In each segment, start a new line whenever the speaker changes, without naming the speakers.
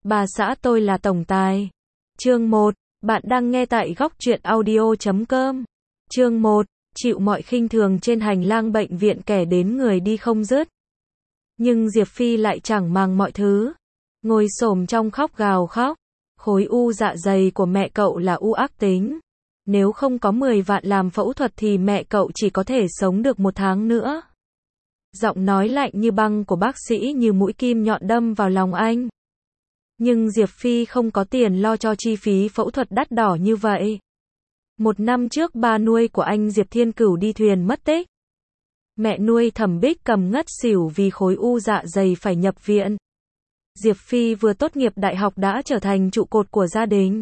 Bà xã tôi là tổng tài. Chương 1. Bạn đang nghe tại góc truyện audio.com. Chương 1. Chịu mọi khinh thường trên hành lang bệnh viện, kẻ đến người đi không dứt. Nhưng Diệp Phi lại chẳng màng mọi thứ. Ngồi xổm trong khóc gào khóc. Khối u dạ dày của mẹ cậu là u ác tính. Nếu không có 10 vạn làm phẫu thuật thì mẹ cậu chỉ có thể sống được 1 tháng nữa. Giọng nói lạnh như băng của bác sĩ như mũi kim nhọn đâm vào lòng anh. Nhưng Diệp Phi không có tiền lo cho chi phí phẫu thuật đắt đỏ như vậy. 1 năm trước ba nuôi của anh Diệp Thiên Cửu đi thuyền mất tích. Mẹ nuôi Thẩm Bích Cầm ngất xỉu vì khối u dạ dày phải nhập viện. Diệp Phi vừa tốt nghiệp đại học đã trở thành trụ cột của gia đình.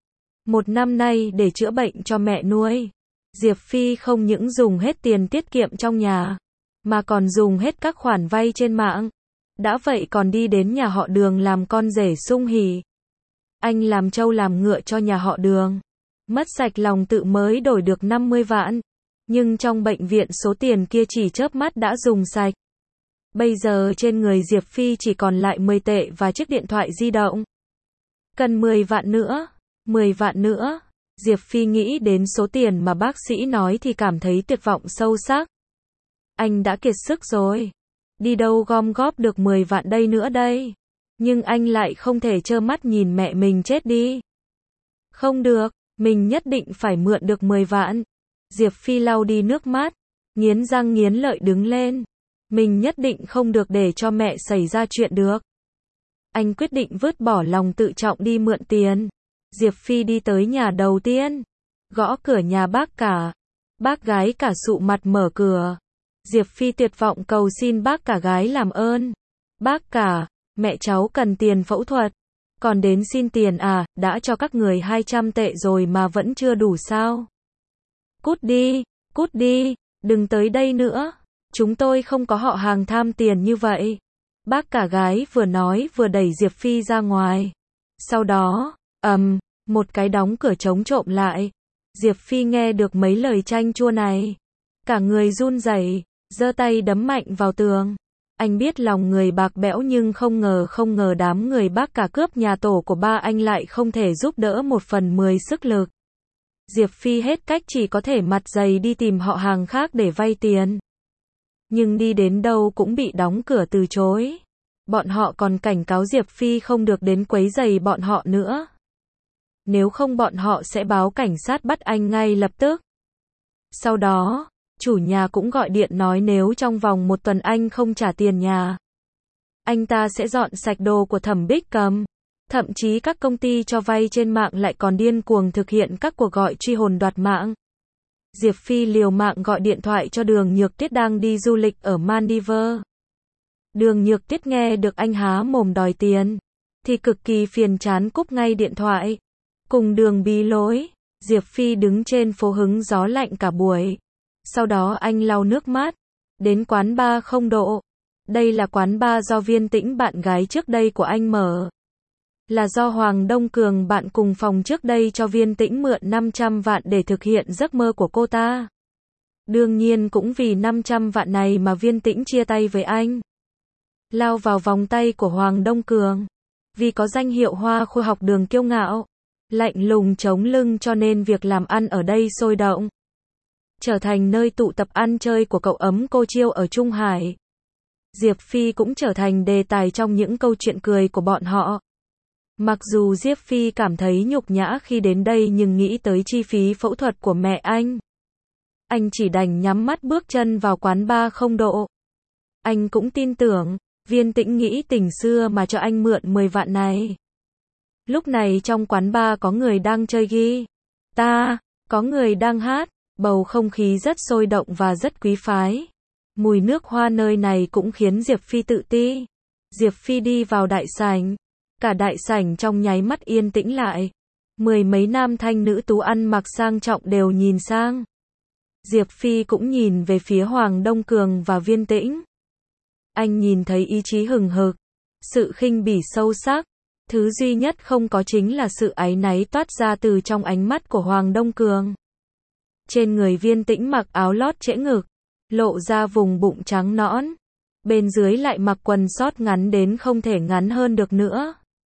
1 năm nay để chữa bệnh cho mẹ nuôi, Diệp Phi không những dùng hết tiền tiết kiệm trong nhà, mà còn dùng hết các khoản vay trên mạng. Đã vậy còn đi đến nhà họ Đường làm con rể sung hỉ. Anh làm trâu làm ngựa cho nhà họ Đường. Mất sạch lòng tự mới đổi được 50 vạn. Nhưng trong bệnh viện số tiền kia chỉ chớp mắt đã dùng sạch. Bây giờ trên người Diệp Phi chỉ còn lại 10 tệ và chiếc điện thoại di động. Cần 10 vạn nữa, 10 vạn nữa. Diệp Phi nghĩ đến số tiền mà bác sĩ nói thì cảm thấy tuyệt vọng sâu sắc. Anh đã kiệt sức rồi. Đi đâu gom góp được 10 vạn đây nữa đây. Nhưng anh lại không thể trơ mắt nhìn mẹ mình chết đi. Không được, mình nhất định phải mượn được 10 vạn. Diệp Phi lau đi nước mắt, nghiến răng nghiến lợi đứng lên. Mình nhất định không được để cho mẹ xảy ra chuyện được. Anh quyết định vứt bỏ lòng tự trọng đi mượn tiền. Diệp Phi đi tới nhà đầu tiên, gõ cửa nhà bác cả. Bác gái cả sụ mặt mở cửa. Diệp Phi tuyệt vọng cầu xin bác cả gái làm ơn. Bác cả, mẹ cháu cần tiền phẫu thuật. Còn đến xin tiền à, đã cho các người 200 tệ rồi mà vẫn chưa đủ sao? Cút đi, đừng tới đây nữa. Chúng tôi không có họ hàng tham tiền như vậy. Bác cả gái vừa nói vừa đẩy Diệp Phi ra ngoài. Sau đó, một cái đóng cửa chống trộm lại. Diệp Phi nghe được mấy lời chanh chua này. Cả người run rẩy, giơ tay đấm mạnh vào tường. Anh biết lòng người bạc bẽo nhưng không ngờ đám người bác cả cướp nhà tổ của ba anh lại không thể giúp đỡ 1/10 sức lực. Diệp Phi hết cách chỉ có thể mặt dày đi tìm họ hàng khác để vay tiền. Nhưng đi đến đâu cũng bị đóng cửa từ chối. Bọn họ còn cảnh cáo Diệp Phi không được đến quấy rầy bọn họ nữa. Nếu không bọn họ sẽ báo cảnh sát bắt anh ngay lập tức. Sau đó, chủ nhà cũng gọi điện nói nếu trong vòng 1 tuần anh không trả tiền nhà, anh ta sẽ dọn sạch đồ của Thẩm Bích Cầm. Thậm chí các công ty cho vay trên mạng lại còn điên cuồng thực hiện các cuộc gọi truy hồn đoạt mạng. Diệp Phi liều mạng gọi điện thoại cho Đường Nhược Tuyết đang đi du lịch ở Maldives. Đường Nhược Tuyết nghe được anh há mồm đòi tiền, thì cực kỳ phiền chán cúp ngay điện thoại. Cùng Đường bí lối, Diệp Phi đứng trên phố hứng gió lạnh cả buổi. Sau đó anh lau nước mắt, đến quán bar không độ. Đây là quán bar do Viên Tĩnh bạn gái trước đây của anh mở. Là do Hoàng Đông Cường bạn cùng phòng trước đây cho Viên Tĩnh mượn 500 vạn để thực hiện giấc mơ của cô ta. Đương nhiên cũng vì 500 vạn này mà Viên Tĩnh chia tay với anh. Lao vào vòng tay của Hoàng Đông Cường. Vì có danh hiệu Hoa Khôi học Đường kiêu ngạo, lạnh lùng chống lưng cho nên việc làm ăn ở đây sôi động. Trở thành nơi tụ tập ăn chơi của cậu ấm cô Chiêu ở Trung Hải. Diệp Phi cũng trở thành đề tài trong những câu chuyện cười của bọn họ. Mặc dù Diệp Phi cảm thấy nhục nhã khi đến đây nhưng nghĩ tới chi phí phẫu thuật của mẹ anh chỉ đành nhắm mắt bước chân vào quán bar không độ. Anh cũng tin tưởng, Viên Tĩnh nghĩ tình xưa mà cho anh mượn 10 vạn này. Lúc này trong quán bar có người đang chơi guitar, có người đang hát, bầu không khí rất sôi động và rất quý phái. Mùi nước hoa nơi này cũng khiến Diệp Phi tự ti. Diệp Phi đi vào đại sảnh. Cả đại sảnh trong nháy mắt yên tĩnh lại. 10 mấy nam thanh nữ tú ăn mặc sang trọng đều nhìn sang. Diệp Phi cũng nhìn về phía Hoàng Đông Cường và Viên Tĩnh. Anh nhìn thấy ý chí hừng hực, sự khinh bỉ sâu sắc. Thứ duy nhất không có chính là sự áy náy toát ra từ trong ánh mắt của Hoàng Đông Cường. Trên người Viên Tĩnh mặc áo lót trễ ngực, lộ ra vùng bụng trắng nõn. Bên dưới lại mặc quần short ngắn đến không thể ngắn hơn được nữa.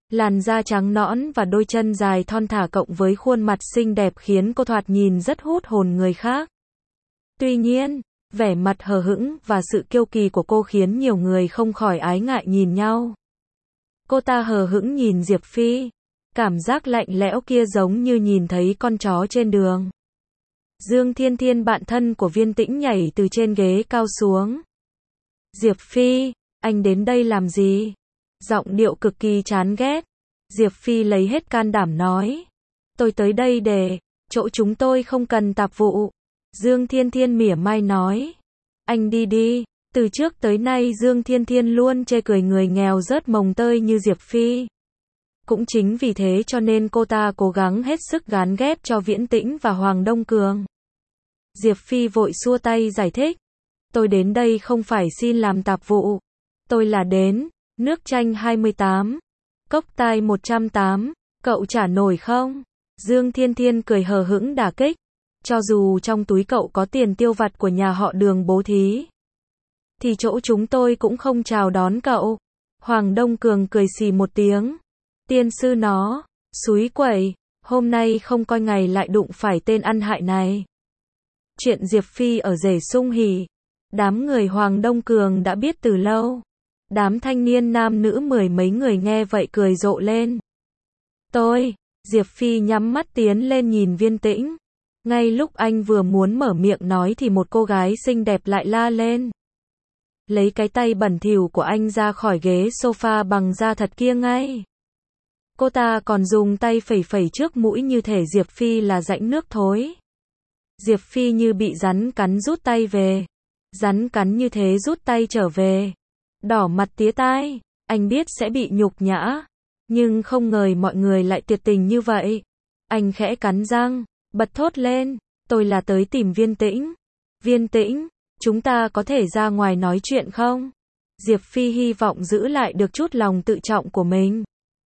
Làn da trắng nõn và đôi chân dài thon thả cộng với khuôn mặt xinh đẹp khiến cô thoạt nhìn rất hút hồn người khác. Tuy nhiên, vẻ mặt hờ hững và sự kiêu kỳ của cô khiến nhiều người không khỏi ái ngại nhìn nhau. Cô ta hờ hững nhìn Diệp Phi. Cảm giác lạnh lẽo kia giống như nhìn thấy con chó trên đường. Dương Thiên Thiên bạn thân của Viên Tĩnh nhảy từ trên ghế cao xuống. Diệp Phi, anh đến đây làm gì? Giọng điệu cực kỳ chán ghét. Diệp Phi lấy hết can đảm nói. Tôi tới đây để, chỗ chúng tôi không cần tạp vụ. Dương Thiên Thiên mỉa mai nói. Anh đi đi. Từ trước tới nay Dương Thiên Thiên luôn chê cười người nghèo rớt mồng tơi như Diệp Phi. Cũng chính vì thế cho nên cô ta cố gắng hết sức gán ghép cho Viễn Tĩnh và Hoàng Đông Cường. Diệp Phi vội xua tay giải thích. Tôi đến đây không phải xin làm tạp vụ. Tôi là đến, nước chanh 28, cốc tai 108, cậu trả nổi không? Dương Thiên Thiên cười hờ hững đả kích. Cho dù trong túi cậu có tiền tiêu vặt của nhà họ Đường bố thí, thì chỗ chúng tôi cũng không chào đón cậu. Hoàng Đông Cường cười xì một tiếng. Tiên sư nó, xúi quẩy, hôm nay không coi ngày lại đụng phải tên ăn hại này. Chuyện Diệp Phi ở rể sung hỉ. Đám người Hoàng Đông Cường đã biết từ lâu. Đám thanh niên nam nữ mười mấy người nghe vậy cười rộ lên. Diệp Phi nhắm mắt tiến lên nhìn Viên Tĩnh. Ngay lúc anh vừa muốn mở miệng nói thì một cô gái xinh đẹp lại la lên. Lấy cái tay bẩn thỉu của anh ra khỏi ghế sofa bằng da thật kia ngay. Cô ta còn dùng tay phẩy phẩy trước mũi như thể Diệp Phi là rãnh nước thối. Diệp Phi như bị rắn cắn rút tay về. Rắn cắn như thế rút tay trở về. Đỏ mặt tía tai, anh biết sẽ bị nhục nhã. Nhưng không ngờ mọi người lại tuyệt tình như vậy. Anh khẽ cắn răng, bật thốt lên. Tôi là tới tìm Viên Tĩnh. Viên Tĩnh, chúng ta có thể ra ngoài nói chuyện không? Diệp Phi hy vọng giữ lại được chút lòng tự trọng của mình.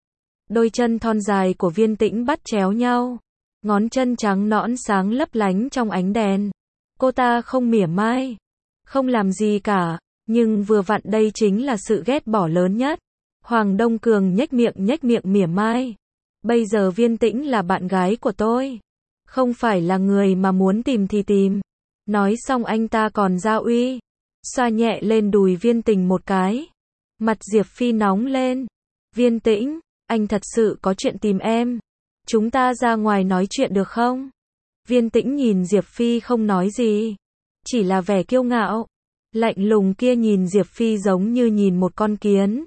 Đôi chân thon dài của Viên Tĩnh bắt chéo nhau. Ngón chân trắng nõn sáng lấp lánh trong ánh đèn. Cô ta không mỉa mai. Không làm gì cả. Nhưng vừa vặn đây chính là sự ghét bỏ lớn nhất. Hoàng Đông Cường nhếch miệng mỉa mai. Bây giờ Viên Tĩnh là bạn gái của tôi. Không phải là người mà muốn tìm thì tìm. Nói xong anh ta còn ra uy. Xoa nhẹ lên đùi Viên Tĩnh một cái. Mặt Diệp Phi nóng lên. Viên Tĩnh, anh thật sự có chuyện tìm em. Chúng ta ra ngoài nói chuyện được không? Viên Tĩnh nhìn Diệp Phi không nói gì. Chỉ là vẻ kiêu ngạo. Lạnh lùng kia nhìn Diệp Phi giống như nhìn một con kiến.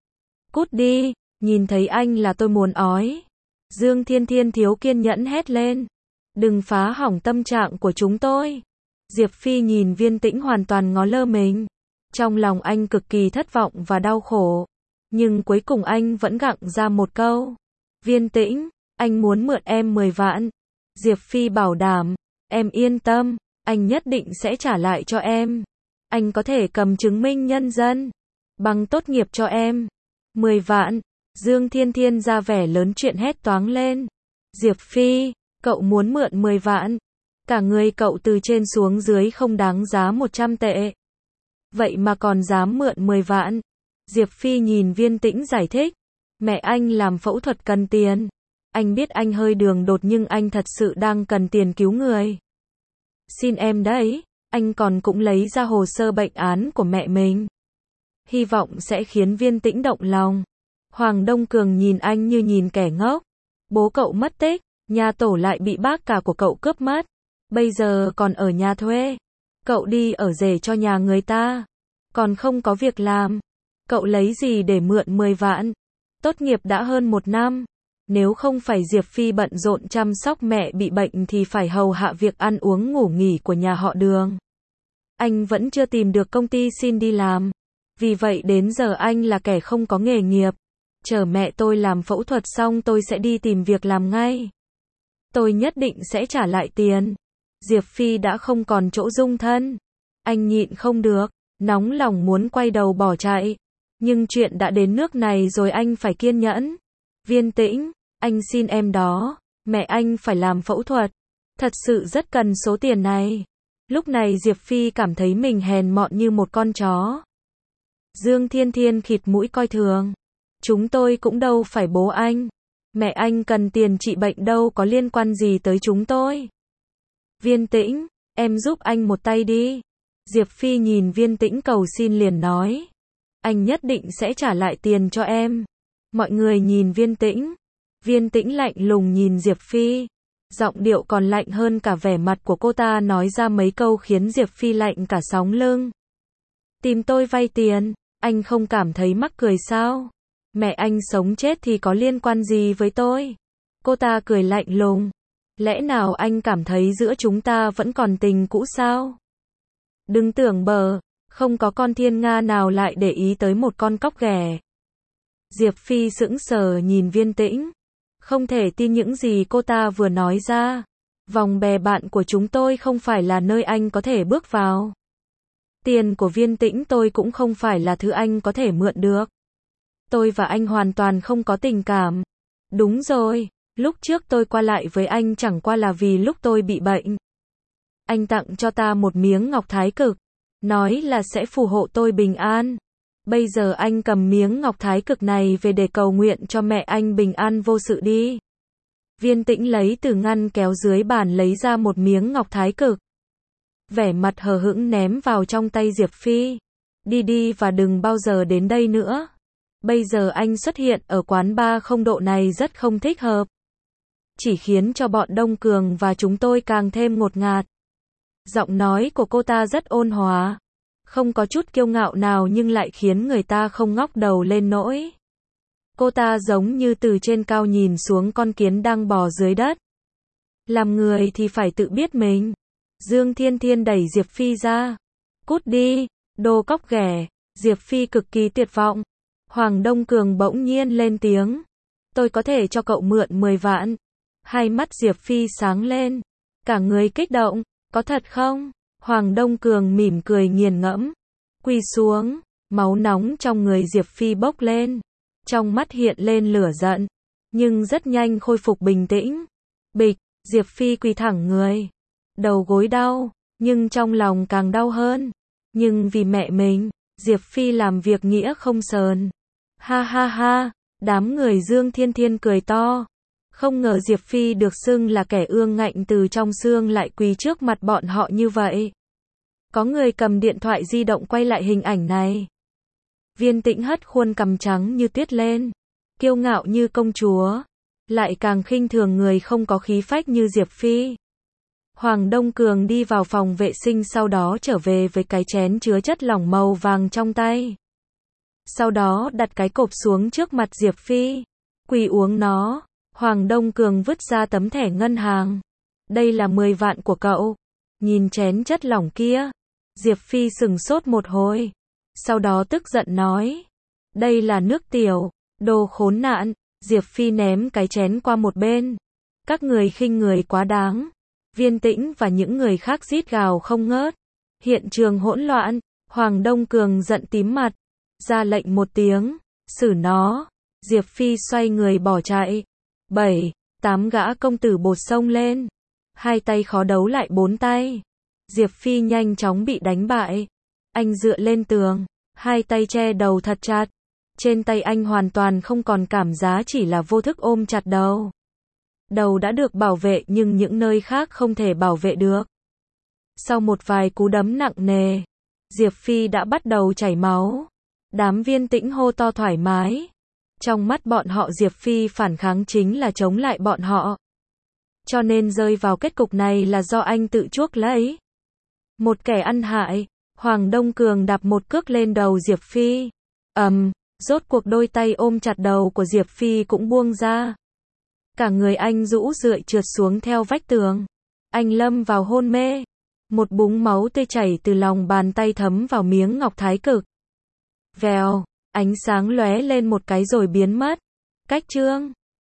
Cút đi, nhìn thấy anh là tôi muốn ói. Dương Thiên Thiên thiếu kiên nhẫn hét lên. Đừng phá hỏng tâm trạng của chúng tôi. Diệp Phi nhìn Viên Tĩnh hoàn toàn ngó lơ mình. Trong lòng anh cực kỳ thất vọng và đau khổ. Nhưng cuối cùng anh vẫn gặng ra một câu. Viên Tĩnh, anh muốn mượn em 10 vạn. Diệp Phi bảo đảm, em yên tâm, anh nhất định sẽ trả lại cho em. Anh có thể cầm chứng minh nhân dân, bằng tốt nghiệp cho em. 10 vạn, Dương Thiên Thiên ra vẻ lớn chuyện hét toáng lên. Diệp Phi, cậu muốn mượn 10 vạn. Cả người cậu từ trên xuống dưới không đáng giá 100 tệ. Vậy mà còn dám mượn 10 vạn. Diệp Phi nhìn Viên Tĩnh giải thích. Mẹ anh làm phẫu thuật cần tiền. Anh biết anh hơi đường đột nhưng anh thật sự đang cần tiền cứu người. Xin em đấy, anh còn cũng lấy ra hồ sơ bệnh án của mẹ mình. Hy vọng sẽ khiến Viên Tĩnh động lòng. Hoàng Đông Cường nhìn anh như nhìn kẻ ngốc. Bố cậu mất tích, nhà tổ lại bị bác cả của cậu cướp mất. Bây giờ còn ở nhà thuê. Cậu đi ở rể cho nhà người ta. Còn không có việc làm. Cậu lấy gì để mượn 10 vạn? Tốt nghiệp đã hơn 1 năm. Nếu không phải Diệp Phi bận rộn chăm sóc mẹ bị bệnh thì phải hầu hạ việc ăn uống ngủ nghỉ của nhà họ Đường. Anh vẫn chưa tìm được công ty xin đi làm. Vì vậy đến giờ anh là kẻ không có nghề nghiệp. Chờ mẹ tôi làm phẫu thuật xong tôi sẽ đi tìm việc làm ngay. Tôi nhất định sẽ trả lại tiền. Diệp Phi đã không còn chỗ dung thân. Anh nhịn không được, nóng lòng muốn quay đầu bỏ chạy. Nhưng chuyện đã đến nước này rồi anh phải kiên nhẫn. Viên Tĩnh, anh xin em đó, mẹ anh phải làm phẫu thuật. Thật sự rất cần số tiền này. Lúc này Diệp Phi cảm thấy mình hèn mọn như một con chó. Dương Thiên Thiên khịt mũi coi thường. Chúng tôi cũng đâu phải bố anh. Mẹ anh cần tiền trị bệnh đâu có liên quan gì tới chúng tôi. Viên Tĩnh, em giúp anh một tay đi. Diệp Phi nhìn Viên Tĩnh cầu xin liền nói. Anh nhất định sẽ trả lại tiền cho em. Mọi người nhìn Viên Tĩnh. Viên Tĩnh lạnh lùng nhìn Diệp Phi. Giọng điệu còn lạnh hơn cả vẻ mặt của cô ta, nói ra mấy câu khiến Diệp Phi lạnh cả sóng lưng. Tìm tôi vay tiền, anh không cảm thấy mắc cười sao? Mẹ anh sống chết thì có liên quan gì với tôi? Cô ta cười lạnh lùng. Lẽ nào anh cảm thấy giữa chúng ta vẫn còn tình cũ sao? Đừng tưởng bờ, không có con thiên nga nào lại để ý tới một con cóc ghẻ. Diệp Phi sững sờ nhìn Viên Tĩnh. Không thể tin những gì cô ta vừa nói ra. Vòng bè bạn của chúng tôi không phải là nơi anh có thể bước vào. Tiền của Viên Tĩnh tôi cũng không phải là thứ anh có thể mượn được. Tôi và anh hoàn toàn không có tình cảm. Đúng rồi, lúc trước tôi qua lại với anh chẳng qua là vì lúc tôi bị bệnh. Anh tặng cho ta một miếng ngọc thái cực, nói là sẽ phù hộ tôi bình an. Bây giờ anh cầm miếng ngọc thái cực này về để cầu nguyện cho mẹ anh bình an vô sự đi. Viên Tĩnh lấy từ ngăn kéo dưới bàn lấy ra một miếng ngọc thái cực. Vẻ mặt hờ hững ném vào trong tay Diệp Phi. Đi đi và đừng bao giờ đến đây nữa. Bây giờ anh xuất hiện ở quán bar không độ này rất không thích hợp. Chỉ khiến cho bọn Đông Cường và chúng tôi càng thêm ngột ngạt. Giọng nói của cô ta rất ôn hòa. Không có chút kiêu ngạo nào nhưng lại khiến người ta không ngóc đầu lên nổi. Cô ta giống như từ trên cao nhìn xuống con kiến đang bò dưới đất. Làm người thì phải tự biết mình. Dương Thiên Thiên đẩy Diệp Phi ra. Cút đi, đồ cóc ghẻ. Diệp Phi cực kỳ tuyệt vọng. Hoàng Đông Cường bỗng nhiên lên tiếng. Tôi có thể cho cậu mượn 10 vạn. Hai mắt Diệp Phi sáng lên. Cả người kích động. Có thật không? Hoàng Đông Cường mỉm cười nghiền ngẫm. Quỳ xuống. Máu nóng trong người Diệp Phi bốc lên. Trong mắt hiện lên lửa giận. Nhưng rất nhanh khôi phục bình tĩnh. Bịch, Diệp Phi quỳ thẳng người. Đầu gối đau, nhưng trong lòng càng đau hơn. Nhưng vì mẹ mình, Diệp Phi làm việc nghĩa không sờn. Ha ha ha, đám người Dương Thiên Thiên cười to. Không ngờ Diệp Phi được xưng là kẻ ương ngạnh từ trong xương lại quỳ trước mặt bọn họ như vậy. Có người cầm điện thoại di động quay lại hình ảnh này. Viên Tĩnh hất khuôn cằm trắng như tuyết lên. Kiêu ngạo như công chúa. Lại càng khinh thường người không có khí phách như Diệp Phi. Hoàng Đông Cường đi vào phòng vệ sinh sau đó trở về với cái chén chứa chất lỏng màu vàng trong tay. Sau đó đặt cái cộp xuống trước mặt Diệp Phi. Quỳ uống nó. Hoàng Đông Cường vứt ra tấm thẻ ngân hàng. Đây là 10 vạn của cậu. Nhìn chén chất lỏng kia. Diệp Phi sững sốt một hồi. Sau đó tức giận nói. Đây là nước tiểu. Đồ khốn nạn. Diệp Phi ném cái chén qua một bên. Các người khinh người quá đáng. Viên Tĩnh và những người khác rít gào không ngớt. Hiện trường hỗn loạn. Hoàng Đông Cường giận tím mặt. Ra lệnh một tiếng. Xử nó. Diệp Phi xoay người bỏ chạy. 7, 8 gã công tử bột xông lên. Hai tay khó đấu lại 4 tay. Diệp Phi nhanh chóng bị đánh bại. Anh dựa lên tường. Hai tay che đầu thật chặt. Trên tay anh hoàn toàn không còn cảm giác, chỉ là vô thức ôm chặt đầu. Đầu đã được bảo vệ nhưng những nơi khác không thể bảo vệ được. Sau một vài cú đấm nặng nề, Diệp Phi đã bắt đầu chảy máu. Đám Viên Tĩnh hô to thoải mái. Trong mắt bọn họ Diệp Phi phản kháng chính là chống lại bọn họ. Cho nên rơi vào kết cục này là do anh tự chuốc lấy. Một kẻ ăn hại. Hoàng Đông Cường đạp một cước lên đầu Diệp Phi. Rốt cuộc đôi tay ôm chặt đầu của Diệp Phi cũng buông ra. Cả người anh rũ rượi trượt xuống theo vách tường. Anh lâm vào hôn mê. Một búng máu tươi chảy từ lòng bàn tay thấm vào miếng ngọc thái cực. Vèo, ánh sáng lóe lên một cái rồi biến mất. Cách chương